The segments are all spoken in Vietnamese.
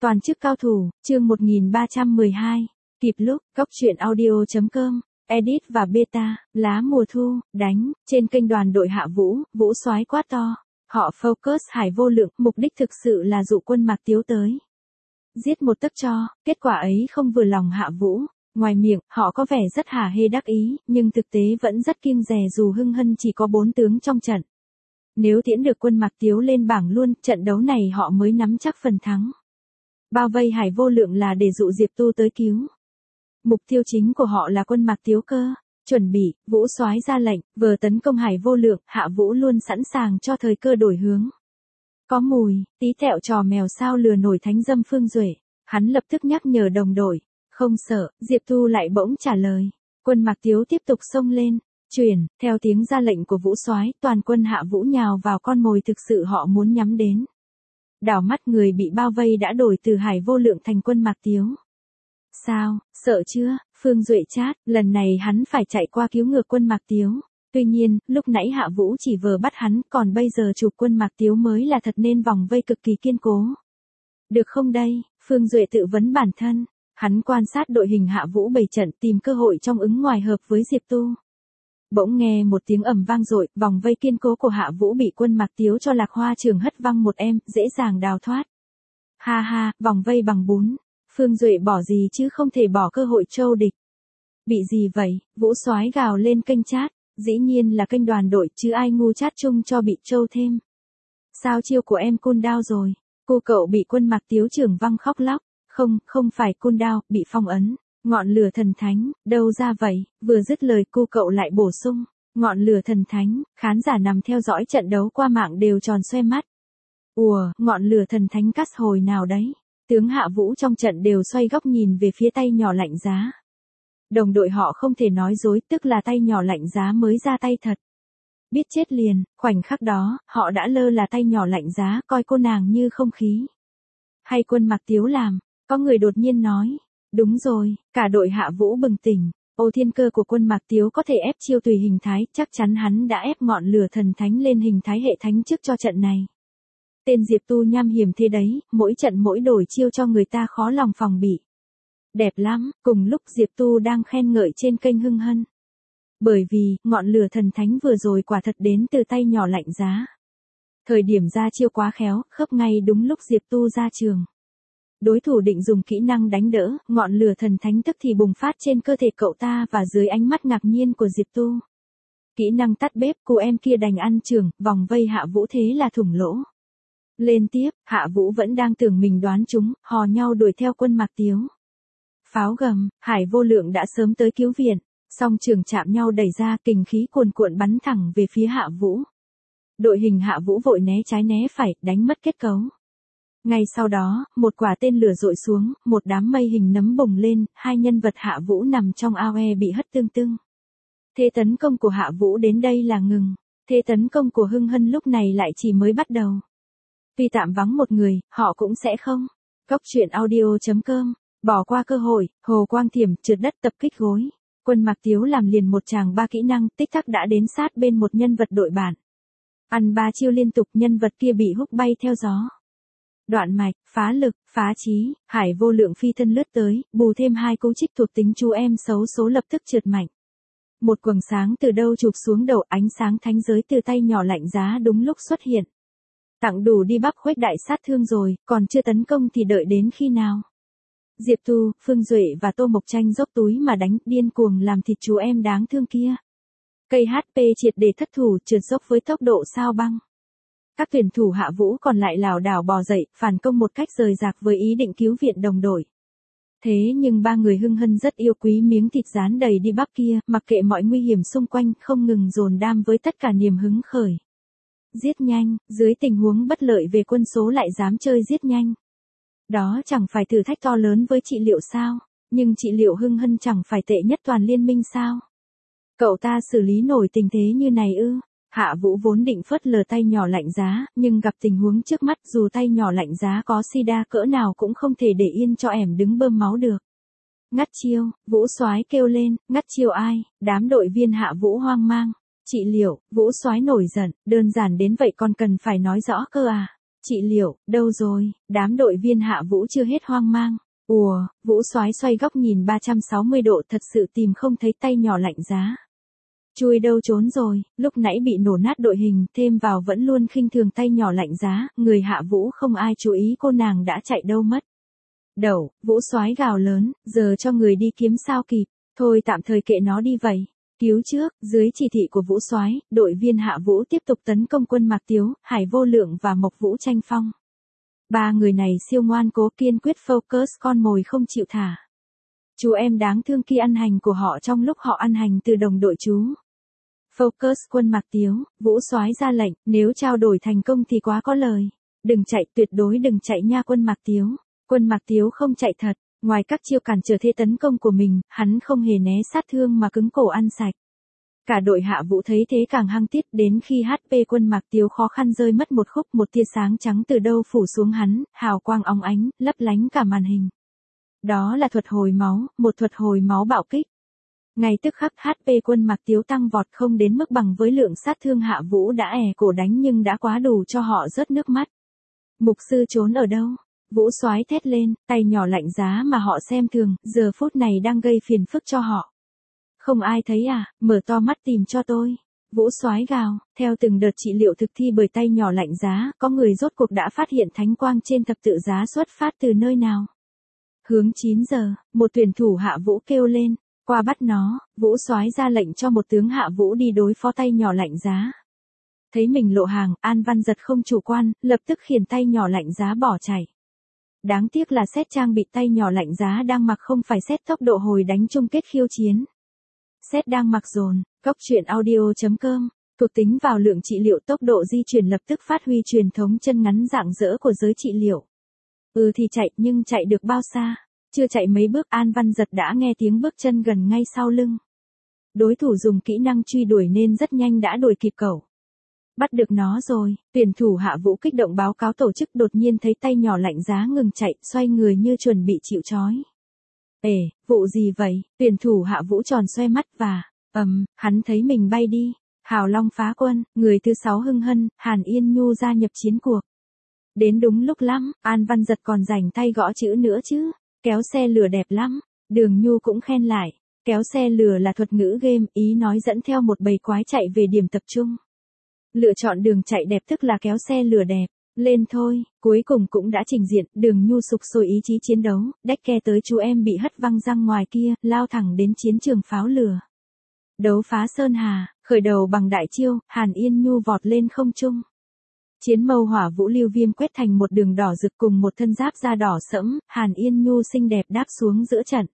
Toàn chức cao thủ, chương 1312. Kịp lúc, góc truyện audio.com, edit và beta, lá mùa thu, đánh, trên kênh đoàn đội Hạ Vũ, Vũ soái quát to. Họ focus Hải Vô Lượng, mục đích thực sự là dụ quân Mạc Tiếu tới. Giết một tấc cho, kết quả ấy không vừa lòng Hạ Vũ. Ngoài miệng, họ có vẻ rất hả hê đắc ý, nhưng thực tế vẫn rất kiêng dè dù Hưng Hân chỉ có 4 tướng trong trận. Nếu tiễn được quân Mạc Tiếu lên bảng luôn, trận đấu này họ mới nắm chắc phần thắng. Bao vây Hải Vô Lượng là để dụ Diệp Tu tới cứu. Mục tiêu chính của họ là quân Mạc Tiếu cơ. Chuẩn bị, Vũ soái ra lệnh, vừa tấn công Hải Vô Lượng, Hạ Vũ luôn sẵn sàng cho thời cơ đổi hướng. Có mùi, tí tẹo trò mèo sao lừa nổi thánh dâm Phương Duệ. Hắn lập tức nhắc nhở đồng đội. Không sợ, Diệp Tu lại bỗng trả lời. Quân Mạc Tiếu tiếp tục xông lên. Chuyển, theo tiếng ra lệnh của Vũ soái, toàn quân Hạ Vũ nhào vào con mồi thực sự họ muốn nhắm đến. Đảo mắt người bị bao vây đã đổi từ Hải Vô Lượng thành quân Mạc Tiếu. Sao, sợ chưa? Phương Duệ chát, lần này hắn phải chạy qua cứu ngược quân Mạc Tiếu. Tuy nhiên, lúc nãy Hạ Vũ chỉ vừa bắt hắn, còn bây giờ chụp quân Mạc Tiếu mới là thật nên vòng vây cực kỳ kiên cố. Được không đây? Phương Duệ tự vấn bản thân. Hắn quan sát đội hình Hạ Vũ bày trận tìm cơ hội trong ứng ngoài hợp với Diệp Tu. Bỗng nghe một tiếng ầm vang dội, vòng vây kiên cố của Hạ Vũ bị quân Mạc Tiếu cho Lạc Hoa Trường hất văng một em, dễ dàng đào thoát. Ha ha, vòng vây bằng bún. Phương Duệ bỏ gì chứ không thể bỏ cơ hội trâu địch. Bị gì vậy? Vũ soái gào lên kênh chat, dĩ nhiên là kênh đoàn đội chứ ai ngu chat chung cho bị trâu thêm. Sao chiêu của em cool down rồi? Cô cậu bị quân Mạc Tiếu trưởng văng khóc lóc. Không phải cool down, bị phong ấn. Ngọn lửa thần thánh, đâu ra vậy? Vừa dứt lời cô cậu lại bổ sung. Ngọn lửa thần thánh, khán giả nằm theo dõi trận đấu qua mạng đều tròn xoe mắt. Ùa, ngọn lửa thần thánh cắt hồi nào đấy? Tướng Hạ Vũ trong trận đều xoay góc nhìn về phía tay nhỏ lạnh giá. Đồng đội họ không thể nói dối, tức là tay nhỏ lạnh giá mới ra tay thật. Biết chết liền, khoảnh khắc đó, họ đã lơ là tay nhỏ lạnh giá coi cô nàng như không khí. Hay quân Mạc Tiếu làm? Có người đột nhiên nói. Đúng rồi, cả đội Hạ Vũ bừng tỉnh. Ô thiên cơ của quân Mạc Tiếu có thể ép chiêu tùy hình thái, chắc chắn hắn đã ép ngọn lửa thần thánh lên hình thái hệ thánh trước cho trận này. Tên Diệp Tu nham hiểm thế đấy, mỗi trận mỗi đổi chiêu cho người ta khó lòng phòng bị. Đẹp lắm, cùng lúc Diệp Tu đang khen ngợi trên kênh Hưng Hân. Bởi vì, ngọn lửa thần thánh vừa rồi quả thật đến từ tay nhỏ lạnh giá. Thời điểm ra chiêu quá khéo, khớp ngay đúng lúc Diệp Tu ra trường. Đối thủ định dùng kỹ năng đánh đỡ, ngọn lửa thần thánh tức thì bùng phát trên cơ thể cậu ta và dưới ánh mắt ngạc nhiên của Diệp Tu. Kỹ năng tắt bếp, cô em kia đành ăn trường, vòng vây Hạ Vũ thế là thủng lỗ. Lên tiếp, Hạ Vũ vẫn đang tưởng mình đoán chúng, hò nhau đuổi theo quân Mạc Tiếu. Pháo gầm, Hải Vô Lượng đã sớm tới cứu viện, song trường chạm nhau đẩy ra, kình khí cuồn cuộn bắn thẳng về phía Hạ Vũ. Đội hình Hạ Vũ vội né trái né phải, đánh mất kết cấu. Ngay sau đó, một quả tên lửa dội xuống, một đám mây hình nấm bùng lên, hai nhân vật Hạ Vũ nằm trong AoE bị hất tưng tưng. Thế tấn công của Hạ Vũ đến đây là ngừng, thế tấn công của Hưng Hân lúc này lại chỉ mới bắt đầu. Tuy tạm vắng một người, họ cũng sẽ không. Góc truyện audio.com, bỏ qua cơ hội, Hồ Quang Thiểm trượt đất tập kích gối. Quân Mạc Tiếu làm liền một tràng 3 kỹ năng, tích tắc đã đến sát bên một nhân vật đội bạn. Ăn 3 chiêu liên tục, nhân vật kia bị húc bay theo gió. Đoạn mạch, phá lực, phá trí, Hải Vô Lượng phi thân lướt tới, bù thêm 2 cú trích thuộc tính chú em xấu số lập tức trượt mạnh. Một quầng sáng từ đâu chụp xuống đầu, ánh sáng thánh giới từ tay nhỏ lạnh giá đúng lúc xuất hiện. Tặng đủ đi bắp khuếch đại sát thương rồi, còn chưa tấn công thì đợi đến khi nào? Diệp Tu, Phương Duệ và Tô Mộc Tranh dốc túi mà đánh, điên cuồng làm thịt chú em đáng thương kia. Cây HP triệt để thất thủ, trượt dốc với tốc độ sao băng. Các tuyển thủ Hạ Vũ còn lại lảo đảo bò dậy, phản công một cách rời rạc với ý định cứu viện đồng đội. Thế nhưng 3 người Hưng Hân rất yêu quý miếng thịt rán đầy đi bắp kia, mặc kệ mọi nguy hiểm xung quanh, không ngừng dồn đam với tất cả niềm hứng khởi. Giết nhanh, dưới tình huống bất lợi về quân số lại dám chơi giết nhanh. Đó chẳng phải thử thách to lớn với trị liệu sao, nhưng trị liệu Hưng Hân chẳng phải tệ nhất toàn liên minh sao. Cậu ta xử lý nổi tình thế như này ư? Hạ Vũ vốn định phớt lờ tay nhỏ lạnh giá, nhưng gặp tình huống trước mắt dù tay nhỏ lạnh giá có sida cỡ nào cũng không thể để yên cho ẻm đứng bơm máu được. Ngắt chiêu, Vũ soái kêu lên, ngắt chiêu ai? Đám đội viên Hạ Vũ hoang mang. Trị liệu, Vũ soái nổi giận, đơn giản đến vậy còn cần phải nói rõ cơ à? Trị Liệu, đâu rồi? Đám đội viên Hạ Vũ chưa hết hoang mang. Ùa, Vũ Soái xoay góc nhìn 360 độ thật sự tìm không thấy tay nhỏ lạnh giá. Chui đâu trốn rồi, lúc nãy bị nổ nát đội hình, thêm vào vẫn luôn khinh thường tay nhỏ lạnh giá, người Hạ Vũ không ai chú ý cô nàng đã chạy đâu mất. Đẩu, Vũ Soái gào lớn, giờ cho người đi kiếm sao kịp, thôi tạm thời kệ nó đi vậy. Cứu trước, dưới chỉ thị của Vũ Soái, đội viên Hạ Vũ tiếp tục tấn công quân Mạc Tiếu, Hải Vô Lượng và Mộc Vũ Tranh Phong. Ba người này siêu ngoan cố kiên quyết focus con mồi không chịu thả. Chú em đáng thương kia ăn hành của họ trong lúc họ ăn hành từ đồng đội chú. Focus quân Mạc Tiếu, Vũ Soái ra lệnh, nếu trao đổi thành công thì quá có lời. Đừng chạy, tuyệt đối đừng chạy nha quân Mạc Tiếu. Quân Mạc Tiếu không chạy thật, ngoài các chiêu cản trở thế tấn công của mình, hắn không hề né sát thương mà cứng cổ ăn sạch. Cả đội Hạ Vũ thấy thế càng hăng tiết đến khi HP quân Mạc Tiếu khó khăn rơi mất một khúc, một tia sáng trắng từ đâu phủ xuống hắn, hào quang óng ánh, lấp lánh cả màn hình. Đó là thuật hồi máu, một thuật hồi máu bạo kích. Ngay tức khắc HP quân Mạc Tiếu tăng vọt không đến mức bằng với lượng sát thương Hạ Vũ đã cổ đánh nhưng đã quá đủ cho họ rớt nước mắt. Mục sư trốn ở đâu? Vũ Soái thét lên, tay nhỏ lạnh giá mà họ xem thường, giờ phút này đang gây phiền phức cho họ. Không ai thấy à, mở to mắt tìm cho tôi. Vũ Soái gào, theo từng đợt trị liệu thực thi bởi tay nhỏ lạnh giá, có người rốt cuộc đã phát hiện thánh quang trên thập tự giá xuất phát từ nơi nào. Hướng 9 giờ, một tuyển thủ Hạ Vũ kêu lên, qua bắt nó, Vũ Soái ra lệnh cho một tướng Hạ Vũ đi đối phó tay nhỏ lạnh giá. Thấy mình lộ hàng, An Văn Giật không chủ quan, lập tức khiển tay nhỏ lạnh giá bỏ chạy. Đáng tiếc là set trang bị tay nhỏ lạnh giá đang mặc không phải set tốc độ hồi đánh chung kết khiêu chiến. Set đang mặc dồn, góc truyện audio.com, thuộc tính vào lượng trị liệu tốc độ di chuyển lập tức phát huy truyền thống chân ngắn rạng rỡ của giới trị liệu. Thì chạy nhưng chạy được bao xa? Chưa chạy mấy bước An Văn Giật đã nghe tiếng bước chân gần ngay sau lưng. Đối thủ dùng kỹ năng truy đuổi nên rất nhanh đã đuổi kịp cậu. Bắt được nó rồi, tuyển thủ Hạ Vũ kích động báo cáo tổ chức đột nhiên thấy tay nhỏ lạnh giá ngừng chạy, xoay người như chuẩn bị chịu trói. Vụ gì vậy? Tuyển thủ Hạ Vũ tròn xoe mắt và, hắn thấy mình bay đi. Hào Long phá quân, người thứ 6 Hưng Hân, Hàn Yên Nhu gia nhập chiến cuộc. Đến đúng lúc lắm, An Văn Giật còn rảnh tay gõ chữ nữa chứ. Kéo xe lửa đẹp lắm. Đường Nhu cũng khen lại. Kéo xe lửa là thuật ngữ game, ý nói dẫn theo một bầy quái chạy về điểm tập trung. Lựa chọn đường chạy đẹp tức là kéo xe lửa đẹp. Lên thôi, cuối cùng cũng đã trình diện, Đường Nhu sục sôi ý chí chiến đấu, Đecke tới chú em bị hất văng răng ngoài kia, lao thẳng đến chiến trường pháo lửa. Đấu phá Sơn Hà, khởi đầu bằng đại chiêu, Hàn Yên Nhu vọt lên không trung. Chiến mâu hỏa vũ lưu viêm quét thành một đường đỏ rực cùng một thân giáp da đỏ sẫm, Hàn Yên Nhu xinh đẹp đáp xuống giữa trận.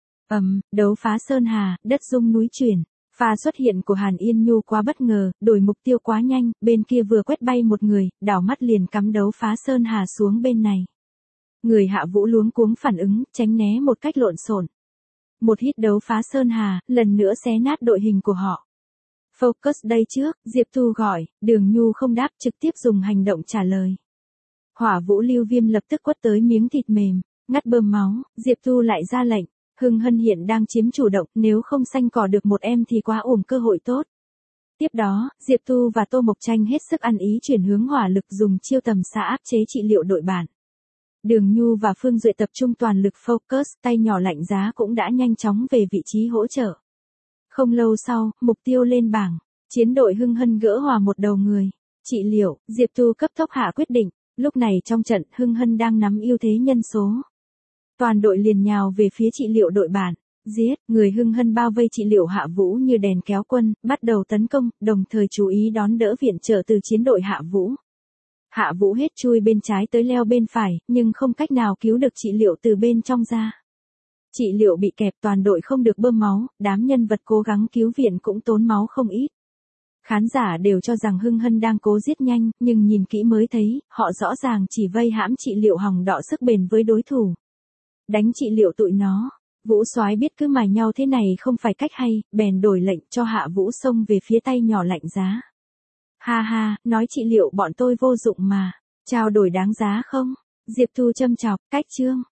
Đấu phá Sơn Hà, đất rung núi chuyển. Pha xuất hiện của Hàn Yên Nhu quá bất ngờ, đổi mục tiêu quá nhanh, bên kia vừa quét bay một người, đảo mắt liền cắm đấu phá Sơn Hà xuống bên này. Người Hạ Vũ luống cuống phản ứng, tránh né một cách lộn xộn. Một hit đấu phá Sơn Hà, lần nữa xé nát đội hình của họ. Focus đây trước, Diệp Thu gọi, Đường Nhu không đáp trực tiếp dùng hành động trả lời. Hỏa Vũ lưu viêm lập tức quất tới miếng thịt mềm, ngắt bơm máu, Diệp Thu lại ra lệnh. Hưng Hân hiện đang chiếm chủ động, nếu không xanh cỏ được một em thì quá ổm cơ hội tốt. Tiếp đó, Diệp Tu và Tô Mộc Tranh hết sức ăn ý chuyển hướng hỏa lực dùng chiêu tầm xa áp chế trị liệu đội bản. Đường Nhu và Phương Duệ tập trung toàn lực focus, tay nhỏ lạnh giá cũng đã nhanh chóng về vị trí hỗ trợ. Không lâu sau, mục tiêu lên bảng, chiến đội Hưng Hân gỡ hòa một đầu người. Trị liệu, Diệp Tu cấp tốc hạ quyết định, lúc này trong trận Hưng Hân đang nắm ưu thế nhân số. Toàn đội liền nhào về phía trị liệu đội bản. Giết, người Hưng Hân bao vây trị liệu Hạ Vũ như đèn kéo quân, bắt đầu tấn công, đồng thời chú ý đón đỡ viện trợ từ chiến đội Hạ Vũ. Hạ Vũ hết chui bên trái tới leo bên phải, nhưng không cách nào cứu được trị liệu từ bên trong ra. Trị liệu bị kẹp, toàn đội không được bơm máu, đám nhân vật cố gắng cứu viện cũng tốn máu không ít. Khán giả đều cho rằng Hưng Hân đang cố giết nhanh, nhưng nhìn kỹ mới thấy, họ rõ ràng chỉ vây hãm trị liệu hòng đọ sức bền với đối thủ. Đánh trị liệu tụi nó. Vũ Soái biết cứ mài nhau thế này không phải cách hay, bèn đổi lệnh cho Hạ Vũ xông về phía tay nhỏ lạnh giá. Ha ha, nói trị liệu bọn tôi vô dụng mà. Trao đổi đáng giá không? Diệp Thu châm chọc, cách chương.